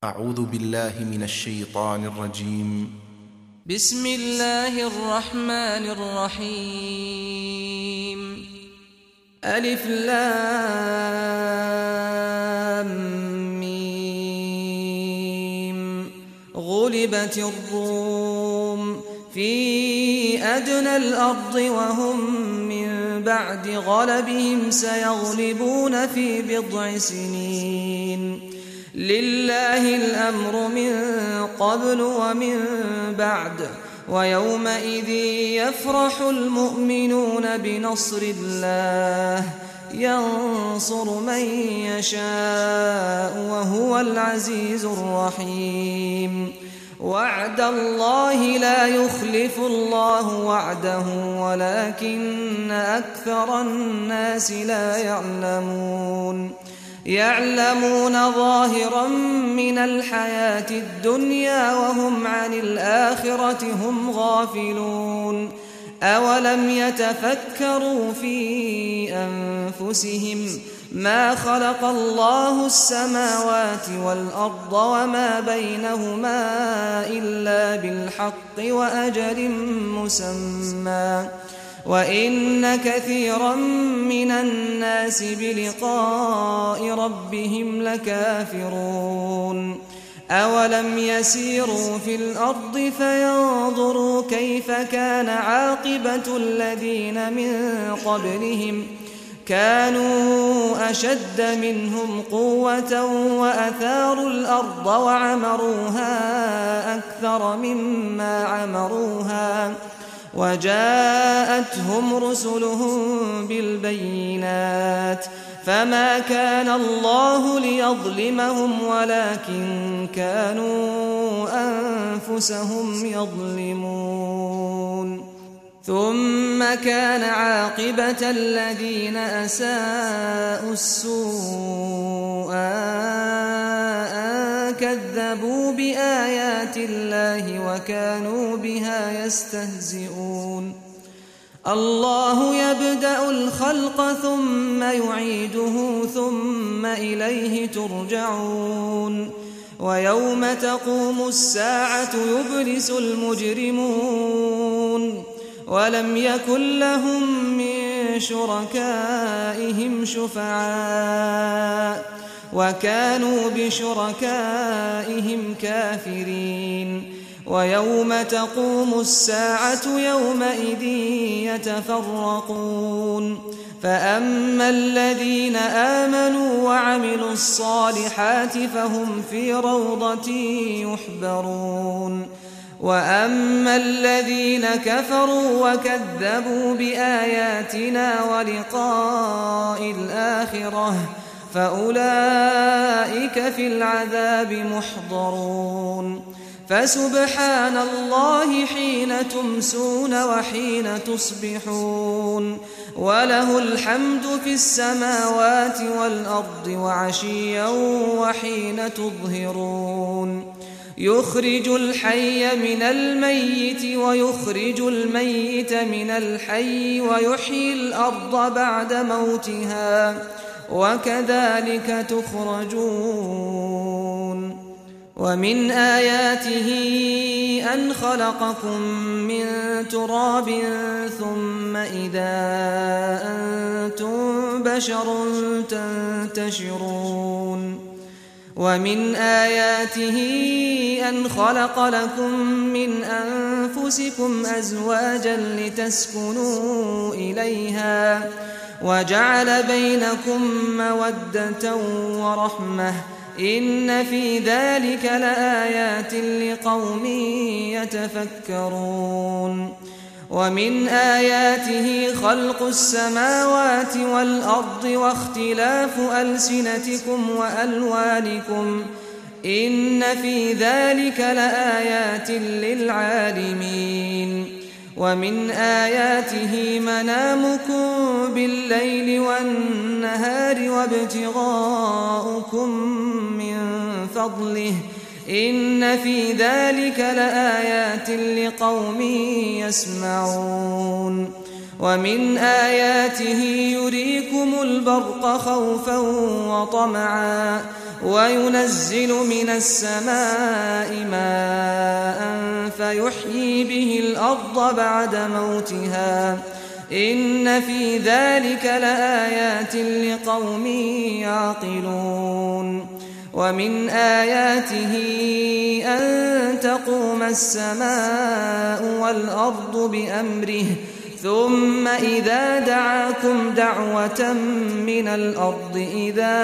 أعوذ بالله من الشيطان الرجيم. بسم الله الرحمن الرحيم. ألف لام ميم. غلبت الروم في أدنى الأرض وهم من بعد غلبهم سيغلبون في بضع سنين. لله الأمر من قبل ومن بعد ويومئذ يفرح المؤمنون بنصر الله ينصر من يشاء وهو العزيز الرحيم. وعد الله لا يخلف الله وعده ولكن أكثر الناس لا يعلمون ظاهرا من الحياة الدنيا وهم عن الآخرة هم غافلون. أولم يتفكروا في أنفسهم ما خلق الله السماوات والأرض وما بينهما إلا بالحق وأجل مسمى وإن كثيرا من الناس بلقاء ربهم لكافرون. أولم يسيروا في الأرض فينظروا كيف كان عاقبة الذين من قبلهم كانوا أشد منهم قوة وأثاروا الأرض وعمروها أكثر مما عمروها وجاءتهم رسلهم بالبينات فما كان الله ليظلمهم ولكن كانوا أنفسهم يظلمون. ثم كان عاقبة الذين أساءوا السوء أن كذبوا بآيات الله وكانوا بها يستهزئون. الله يبدأ الخلق ثم يعيده ثم إليه ترجعون. ويوم تقوم الساعة يبلس المجرمون ولم يكن لهم من شركائهم شفعاء وكانوا بشركائهم كافرين. ويوم تقوم الساعة يومئذ يتفرقون فأما الذين آمنوا وعملوا الصالحات فهم في روضة يحبرون. وأما الذين كفروا وكذبوا بآياتنا ولقاء الآخرة فأولئك في العذاب محضرون. فسبحان الله حين تمسون وحين تصبحون وله الحمد في السماوات والأرض وعشيا وحين تظهرون. يخرج الحي من الميت ويخرج الميت من الحي ويحيي الأرض بعد موتها وكذلك تخرجون. ومن آياته أن خلقكم من تراب ثم إذا أنتم بشر تنتشرون. ومن آياته أن خلق لكم من أنفسكم أزواجا لتسكنوا إليها وجعل بينكم مودة ورحمة إن في ذلك لآيات لقوم يتفكرون. ومن آياته خلق السماوات والأرض واختلاف ألسنتكم وألوانكم إن في ذلك لآيات للعالمين. ومن آياته منامكم بالليل والنهار وابتغاؤكم من فضله إن في ذلك لآيات لقوم يسمعون. ومن آياته يريكم البرق خوفا وطمعا وينزل من السماء ماء فيحيي به الأرض بعد موتها إن في ذلك لآيات لقوم يعقلون ومن آياته أن تقوم السماء والأرض بأمره ثم إذا دعاكم دعوة من الأرض إذا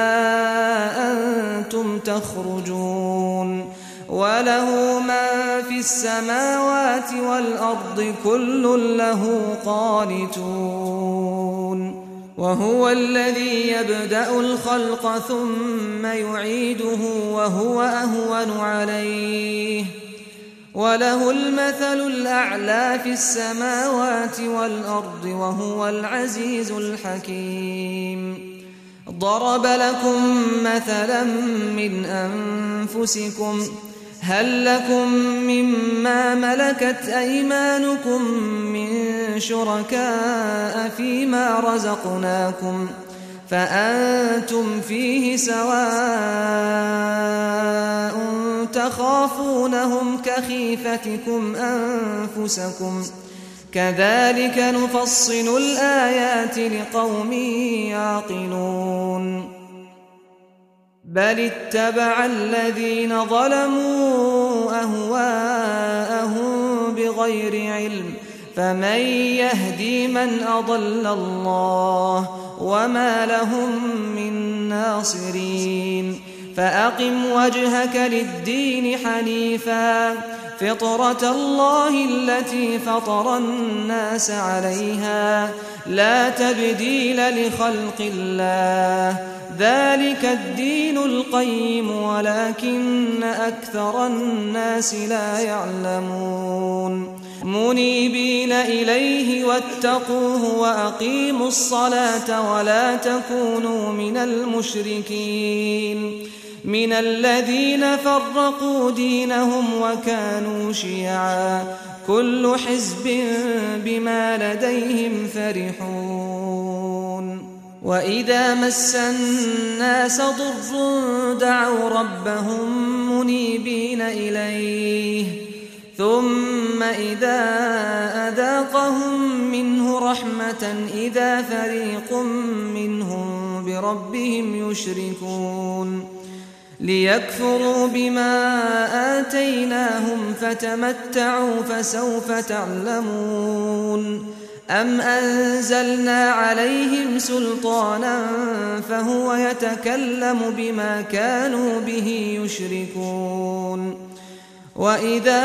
أنتم تخرجون وله من في السماوات والأرض كل له قانتون وهو الذي يبدأ الخلق ثم يعيده وهو أهون عليه وله المثل الأعلى في السماوات والأرض وهو العزيز الحكيم ضرب لكم مثلا من أنفسكم هل لكم مما ملكت أيمانكم من شركاء فيما رزقناكم فأنتم فيه سواء تخافونهم كخيفتكم أنفسكم كذلك نفصل الآيات لقوم يعقلون بل اتبع الذين ظلموا أهواءهم بغير علم فمن يهدي من أضل الله وما لهم من ناصرين فأقم وجهك للدين حنيفا فطرة الله التي فطر الناس عليها لا تبديل لخلق الله ذلك الدين القيم ولكن أكثر الناس لا يعلمون منيبين إليه واتقوه وأقيموا الصلاة ولا تكونوا من المشركين من الذين فرقوا دينهم وكانوا شيعا كل حزب بما لديهم فرحون وإذا مس الناس ضر دعوا ربهم منيبين إليه ثم إذا أذاقهم منه رحمة إذا فريق منهم بربهم يشركون ليكفروا بما آتيناهم فتمتعوا فسوف تعلمون أم أنزلنا عليهم سلطانا فهو يتكلم بما كانوا به يشركون وإذا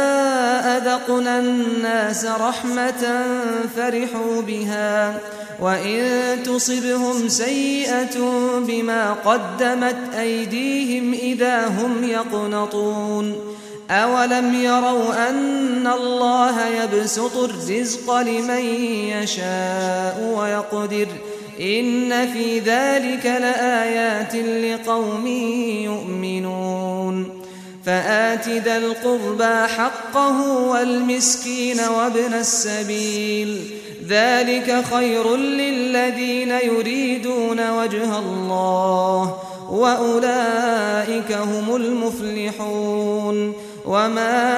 أذقنا الناس رحمة فرحوا بها وإن تصبهم سيئة بما قدمت أيديهم إذا هم يقنطون أولم يروا أن الله يبسط الرزق لمن يشاء ويقدر إن في ذلك لآيات لقوم يؤمنون فآت ذا القربى حقه والمسكين وابن السبيل ذلك خير للذين يريدون وجه الله وأولئك هم المفلحون وما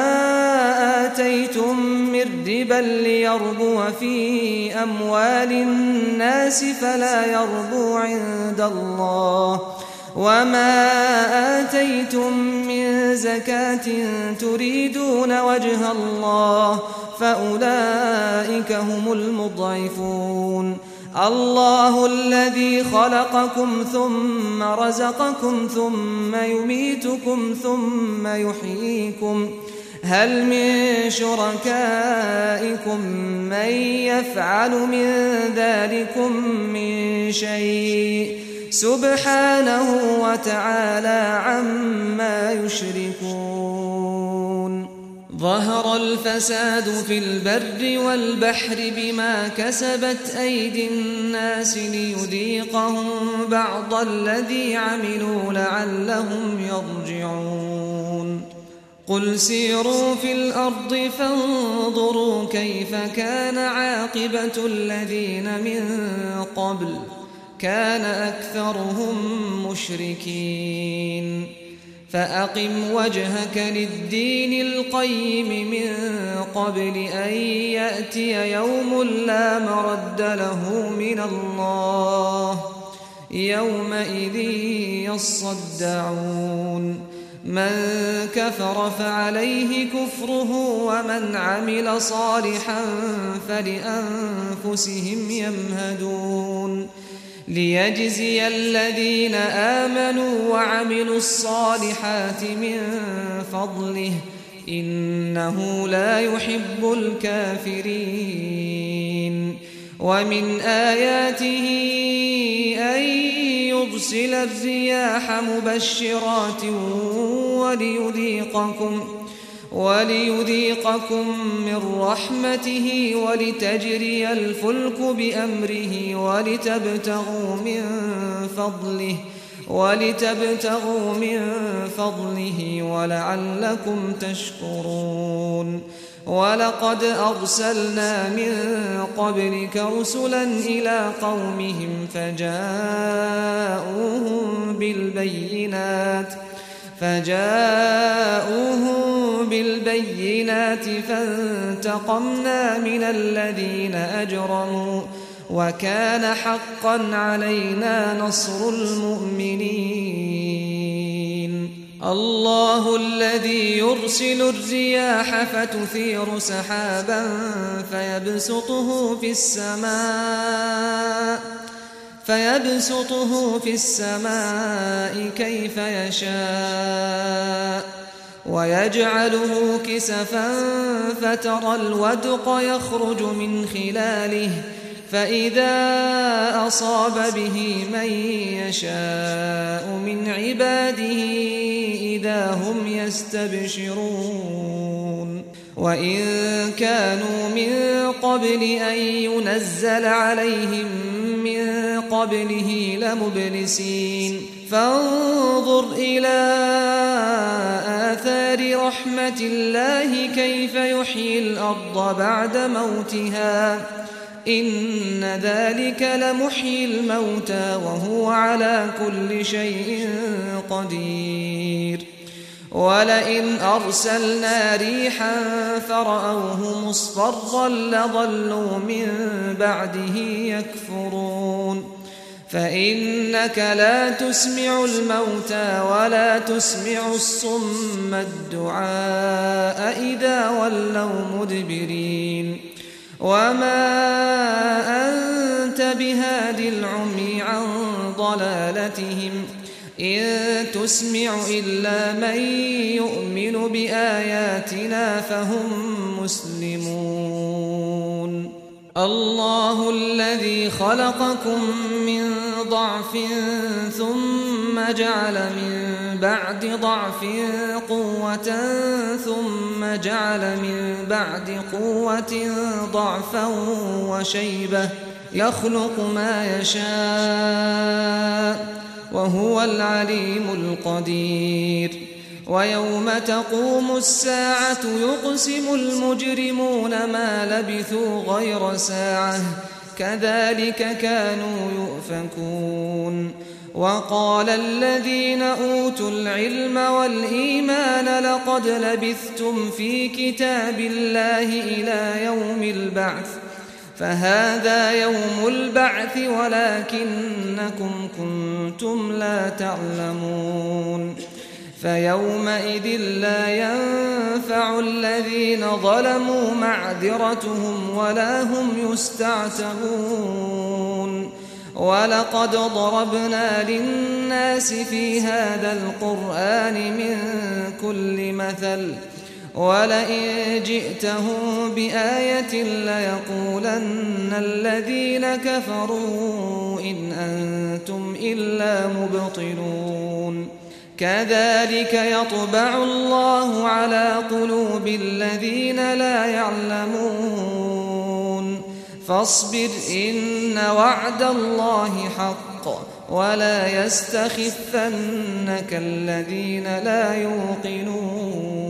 آتيتم من ربا ليربو في أموال الناس فلا يربو عند الله وما آتيتم من زكاة تريدون وجه الله فأولئك هم المضعفون الله الذي خلقكم ثم رزقكم ثم يميتكم ثم يحييكم هل من شركائكم من يفعل من ذلكم من شيء سبحانه وتعالى عما يشركون ظهر الفساد في البر والبحر بما كسبت أيدي الناس ليذيقهم بعض الذي عملوا لعلهم يرجعون قل سيروا في الأرض فانظروا كيف كان عاقبة الذين من قبل كان أكثرهم مشركين فأقم وجهك للدين القيم من قبل أن يأتي يوم لا مرد له من الله يومئذ يصدعون من كفر فعليه كفره ومن عمل صالحا فلأنفسهم يمهدون ليجزي الذين آمنوا وعملوا الصالحات من فضله إنه لا يحب الكافرين ومن آياته أن يرسل الرياح مبشرات وليذيقكم من رحمته ولتجري الفلك بأمره ولتبتغوا من فضله ولعلكم تشكرون ولقد أرسلنا من قبلك رسلا إلى قومهم فجاءوهم بالبينات فانتقمنا من الذين أجرموا وكان حقا علينا نصر المؤمنين الله الذي يرسل الرياح فتثير سحابا فيبسطه في السماء كيف يشاء ويجعله كسفا فترى الودق يخرج من خلاله فإذا أصاب به من يشاء من عباده إذا هم يستبشرون وإن كانوا من قبل أن ينزل عليهم من قبله لمبلسين فانظر إلى آثار رحمة الله كيف يحيي الأرض بعد موتها إن ذلك لمحيي الموتى وهو على كل شيء قدير ولئن أرسلنا ريحا فرأوه مصفرا لظلوا من بعده يكفرون فإنك لا تسمع الموتى ولا تسمع الصم الدعاء إذا ولوا مدبرين وما أنت بهاد العمي عن ضلالتهم إن تسمع إلا من يؤمن بآياتنا فهم مسلمون الله الذي خلقكم من ضعف ثم جعل من بعد ضعف قوة ثم جعل من بعد قوة ضعفا وشيبة يخلق ما يشاء وهو العليم القدير ويوم تقوم الساعة يقسم المجرمون ما لبثوا غير ساعة كذلك كانوا يؤفكون وقال الذين أوتوا العلم والإيمان لقد لبثتم في كتاب الله إلى يوم البعث فهذا يوم البعث ولكنكم كنتم لا تعلمون فيومئذ لا ينفع الذين ظلموا معذرتهم ولا هم يستعتبون ولقد ضربنا للناس في هذا القرآن من كل مثل ولئن جئتهم بآية ليقولن الذين كفروا إن أنتم إلا مبطلون كذلك يطبع الله على قلوب الذين لا يعلمون فاصبر إن وعد الله حق ولا يستخفنك الذين لا يوقنون